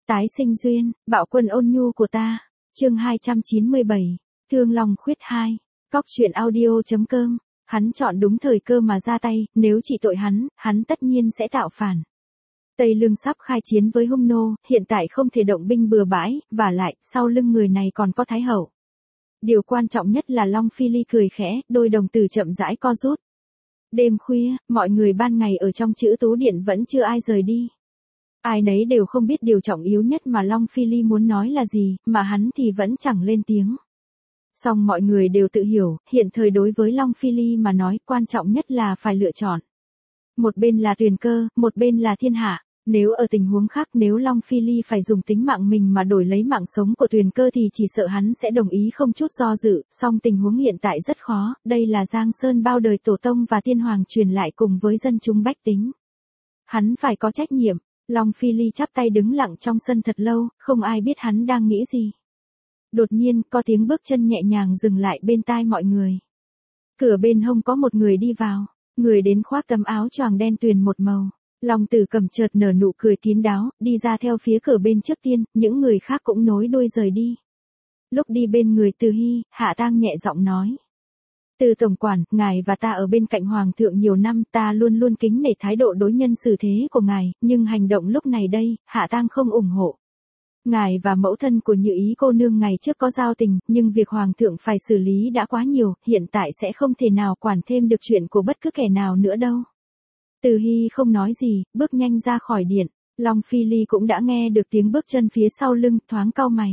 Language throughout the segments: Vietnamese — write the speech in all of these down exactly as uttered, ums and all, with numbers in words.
Tái sinh duyên, bạo quân ôn nhu của ta. Chương hai trăm chín mươi bảy. Thương Long Khuyết hai. Cóc truyện audio chấm com. Hắn chọn đúng thời cơ mà ra tay, nếu trị tội hắn, hắn tất nhiên sẽ tạo phản. Tây Lương sắp khai chiến với Hung nô, hiện tại không thể động binh bừa bãi, và lại, sau lưng người này còn có Thái hậu. Điều quan trọng nhất là Long Phi Ly cười khẽ, đôi đồng tử chậm rãi co rút. Đêm khuya, mọi người ban ngày ở trong Chữ Tú Điện vẫn chưa ai rời đi. Ai nấy đều không biết điều trọng yếu nhất mà Long Phi Ly muốn nói là gì, mà hắn thì vẫn chẳng lên tiếng. Song mọi người đều tự hiểu, hiện thời đối với Long Phi Ly mà nói quan trọng nhất là phải lựa chọn. Một bên là Tuyền Cơ, một bên là thiên hạ. Nếu ở tình huống khác, nếu Long Phi Ly phải dùng tính mạng mình mà đổi lấy mạng sống của Tuyền Cơ thì chỉ sợ hắn sẽ đồng ý không chút do dự, song tình huống hiện tại rất khó, đây là Giang Sơn bao đời tổ tông và tiên hoàng truyền lại cùng với dân chúng bách tính. Hắn phải có trách nhiệm. Long Phi Ly chắp tay đứng lặng trong sân thật lâu, không ai biết hắn đang nghĩ gì. Đột nhiên, có tiếng bước chân nhẹ nhàng dừng lại bên tai mọi người. Cửa bên hông có một người đi vào, người đến khoác tấm áo choàng đen tuyền một màu. Long Tử Cầm chợt nở nụ cười kín đáo, đi ra theo phía cửa bên trước tiên, những người khác cũng nối đuôi rời đi. Lúc đi bên người Từ Hy, Hạ Tang nhẹ giọng nói. Từ tổng quản, ngài và ta ở bên cạnh hoàng thượng nhiều năm, ta luôn luôn kính nể thái độ đối nhân xử thế của ngài, nhưng hành động lúc này đây, Hạ Tang không ủng hộ. Ngài và mẫu thân của Như Ý cô nương ngày trước có giao tình, nhưng việc hoàng thượng phải xử lý đã quá nhiều, hiện tại sẽ không thể nào quản thêm được chuyện của bất cứ kẻ nào nữa đâu. Từ Hy không nói gì, bước nhanh ra khỏi điện. Long Phi Ly cũng đã nghe được tiếng bước chân phía sau lưng, thoáng cau mày.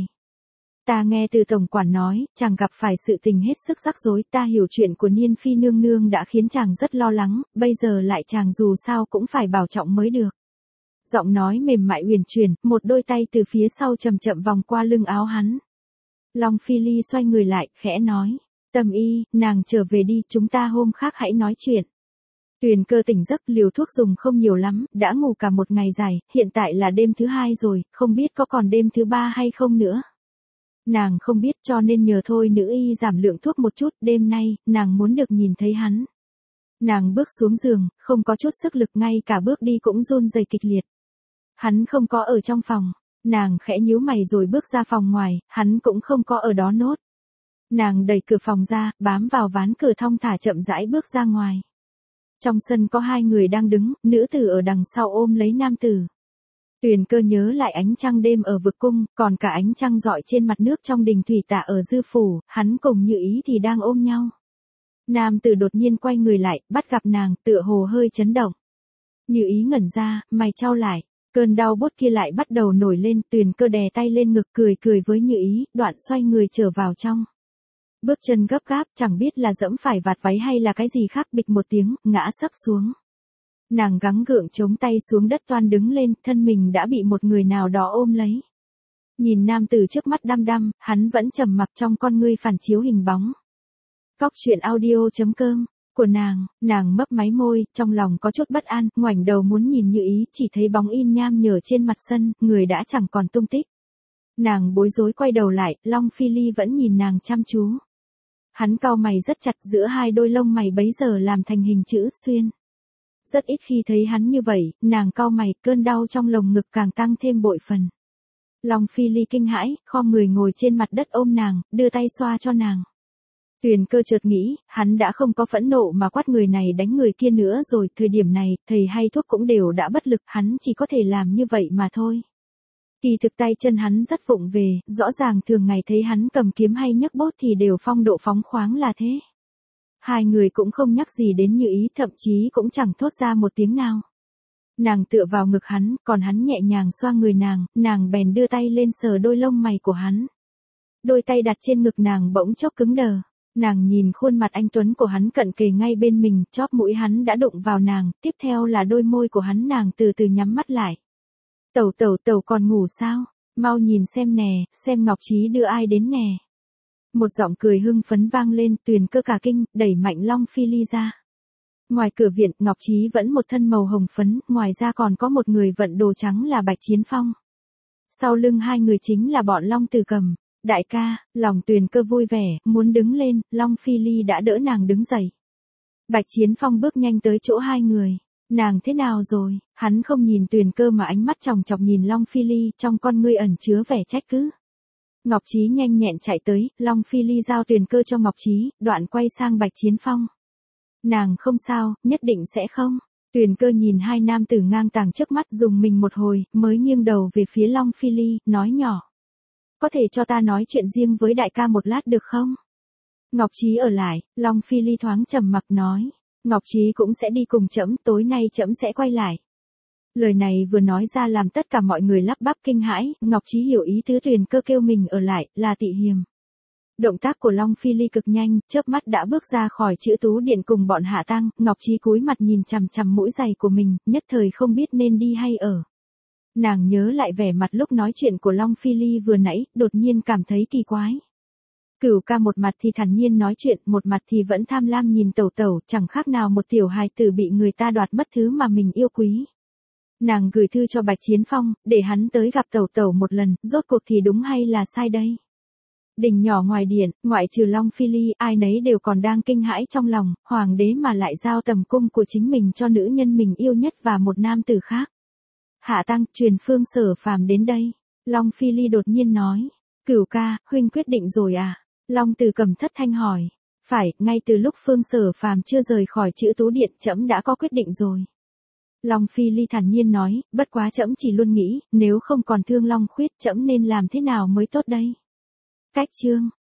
Ta nghe từ tổng quản nói, chàng gặp phải sự tình hết sức rắc rối, ta hiểu chuyện của Niên Phi nương nương đã khiến chàng rất lo lắng, bây giờ lại chàng dù sao cũng phải bảo trọng mới được. Giọng nói mềm mại uyển chuyển, một đôi tay từ phía sau chậm chậm vòng qua lưng áo hắn. Long Phi Ly xoay người lại, khẽ nói, Tâm Y, nàng trở về đi, chúng ta hôm khác hãy nói chuyện. Tuyền Cơ tỉnh giấc, liều thuốc dùng không nhiều lắm, đã ngủ cả một ngày dài, hiện tại là đêm thứ hai rồi, không biết có còn đêm thứ ba hay không nữa. Nàng không biết cho nên nhờ thôi nữ y giảm lượng thuốc một chút, đêm nay, nàng muốn được nhìn thấy hắn. Nàng bước xuống giường, không có chút sức lực, ngay cả bước đi cũng run rẩy kịch liệt. Hắn không có ở trong phòng, nàng khẽ nhíu mày rồi bước ra phòng ngoài, hắn cũng không có ở đó nốt. Nàng đẩy cửa phòng ra, bám vào ván cửa thong thả chậm rãi bước ra ngoài. Trong sân có hai người đang đứng, nữ tử ở đằng sau ôm lấy nam tử. Tuyền Cơ nhớ lại ánh trăng đêm ở vực cung, còn cả ánh trăng rọi trên mặt nước trong đình thủy tạ ở Dư phủ, hắn cùng Như Ý thì đang ôm nhau. Nam tử đột nhiên quay người lại, bắt gặp nàng, tựa hồ hơi chấn động. Như Ý ngẩn ra, mày chau lại, cơn đau bút kia lại bắt đầu nổi lên, Tuyền Cơ đè tay lên ngực cười cười với Như Ý, đoạn xoay người trở vào trong. Bước chân gấp gáp, chẳng biết là dẫm phải vạt váy hay là cái gì khác, bịch một tiếng, ngã sấp xuống. Nàng gắng gượng chống tay xuống đất toan đứng lên, thân mình đã bị một người nào đó ôm lấy. Nhìn nam tử trước mắt đăm đăm, hắn vẫn trầm mặc, trong con ngươi phản chiếu hình bóng. Cóc truyện audio chấm com của nàng, nàng mấp máy môi, trong lòng có chút bất an, ngoảnh đầu muốn nhìn Như Ý, chỉ thấy bóng in nham nhở trên mặt sân, người đã chẳng còn tung tích. Nàng bối rối quay đầu lại, Long Phi Ly vẫn nhìn nàng chăm chú. Hắn cau mày rất chặt, giữa hai đôi lông mày bấy giờ làm thành hình chữ xuyên. Rất ít khi thấy hắn như vậy, nàng cau mày, cơn đau trong lồng ngực càng tăng thêm bội phần. Long Phi Ly kinh hãi, khom người ngồi trên mặt đất ôm nàng, đưa tay xoa cho nàng. Tuyền Cơ chợt nghĩ, hắn đã không có phẫn nộ mà quát người này đánh người kia nữa rồi, thời điểm này, thầy hay thuốc cũng đều đã bất lực, hắn chỉ có thể làm như vậy mà thôi. Kỳ thực tay chân hắn rất vụng về, rõ ràng thường ngày thấy hắn cầm kiếm hay nhấc bốt thì đều phong độ phóng khoáng là thế. Hai người cũng không nhắc gì đến Như Ý, thậm chí cũng chẳng thốt ra một tiếng nào. Nàng tựa vào ngực hắn, còn hắn nhẹ nhàng xoa người nàng, nàng bèn đưa tay lên sờ đôi lông mày của hắn. Đôi tay đặt trên ngực nàng bỗng chốc cứng đờ. Nàng nhìn khuôn mặt anh tuấn của hắn cận kề ngay bên mình, chóp mũi hắn đã đụng vào nàng, tiếp theo là đôi môi của hắn, nàng từ từ nhắm mắt lại. Tẩu tẩu tẩu còn ngủ sao? Mau nhìn xem nè, xem Ngọc Trí đưa ai đến nè. Một giọng cười hưng phấn vang lên, Tuyền Cơ cả kinh, đẩy mạnh Long Phi Ly ra. Ngoài cửa viện, Ngọc Trí vẫn một thân màu hồng phấn, ngoài ra còn có một người vận đồ trắng là Bạch Chiến Phong. Sau lưng hai người chính là bọn Long Tử Cầm. Đại ca, lòng Tuyền Cơ vui vẻ, muốn đứng lên, Long Phi Ly đã đỡ nàng đứng dậy. Bạch Chiến Phong bước nhanh tới chỗ hai người. Nàng thế nào rồi? Hắn không nhìn Tuyền Cơ mà ánh mắt chòng chọc nhìn Long Phi Ly, trong con ngươi ẩn chứa vẻ trách cứ. Ngọc Trí nhanh nhẹn chạy tới, Long Phi Ly giao Tuyền Cơ cho Ngọc Trí, đoạn quay sang Bạch Chiến Phong. Nàng không sao, nhất định sẽ không. Tuyền Cơ nhìn hai nam tử ngang tàng trước mắt dùng mình một hồi, mới nghiêng đầu về phía Long Phi Ly, nói nhỏ. Có thể cho ta nói chuyện riêng với đại ca một lát được không? Ngọc Trí ở lại, Long Phi Ly thoáng trầm mặc nói. Ngọc Trí cũng sẽ đi cùng trẫm, tối nay trẫm sẽ quay lại. Lời này vừa nói ra làm tất cả mọi người lắp bắp kinh hãi, Ngọc Trí hiểu ý tứ Tuyền Cơ kêu mình ở lại, là tị hiềm. Động tác của Long Phi Ly cực nhanh, chớp mắt đã bước ra khỏi chữ tú điện cùng bọn Hạ Tăng, Ngọc Trí cúi mặt nhìn chằm chằm mũi giày của mình, nhất thời không biết nên đi hay ở. Nàng nhớ lại vẻ mặt lúc nói chuyện của Long Phi Ly vừa nãy, đột nhiên cảm thấy kỳ quái. Cửu ca một mặt thì thản nhiên nói chuyện, một mặt thì vẫn tham lam nhìn tẩu tẩu, chẳng khác nào một tiểu hài tử bị người ta đoạt mất thứ mà mình yêu quý. Nàng gửi thư cho Bạch Chiến Phong, để hắn tới gặp tẩu tẩu một lần, rốt cuộc thì đúng hay là sai đây? Đình nhỏ ngoài điện, ngoại trừ Long Phi Ly, ai nấy đều còn đang kinh hãi trong lòng, hoàng đế mà lại giao tầm cung của chính mình cho nữ nhân mình yêu nhất và một nam tử khác. Hạ Tăng, truyền Phương Sở Phàm đến đây. Long Phi Ly đột nhiên nói. Cửu ca, huynh quyết định rồi à? Long Từ Cầm thất thanh hỏi. Phải, ngay từ lúc Phương Sở Phàm chưa rời khỏi chữ tú điện, trẫm đã có quyết định rồi. Long Phi Ly thản nhiên nói, bất quá trẫm chỉ luôn nghĩ, nếu không còn Thương Long Khuyết, trẫm nên làm thế nào mới tốt đây? Cách chương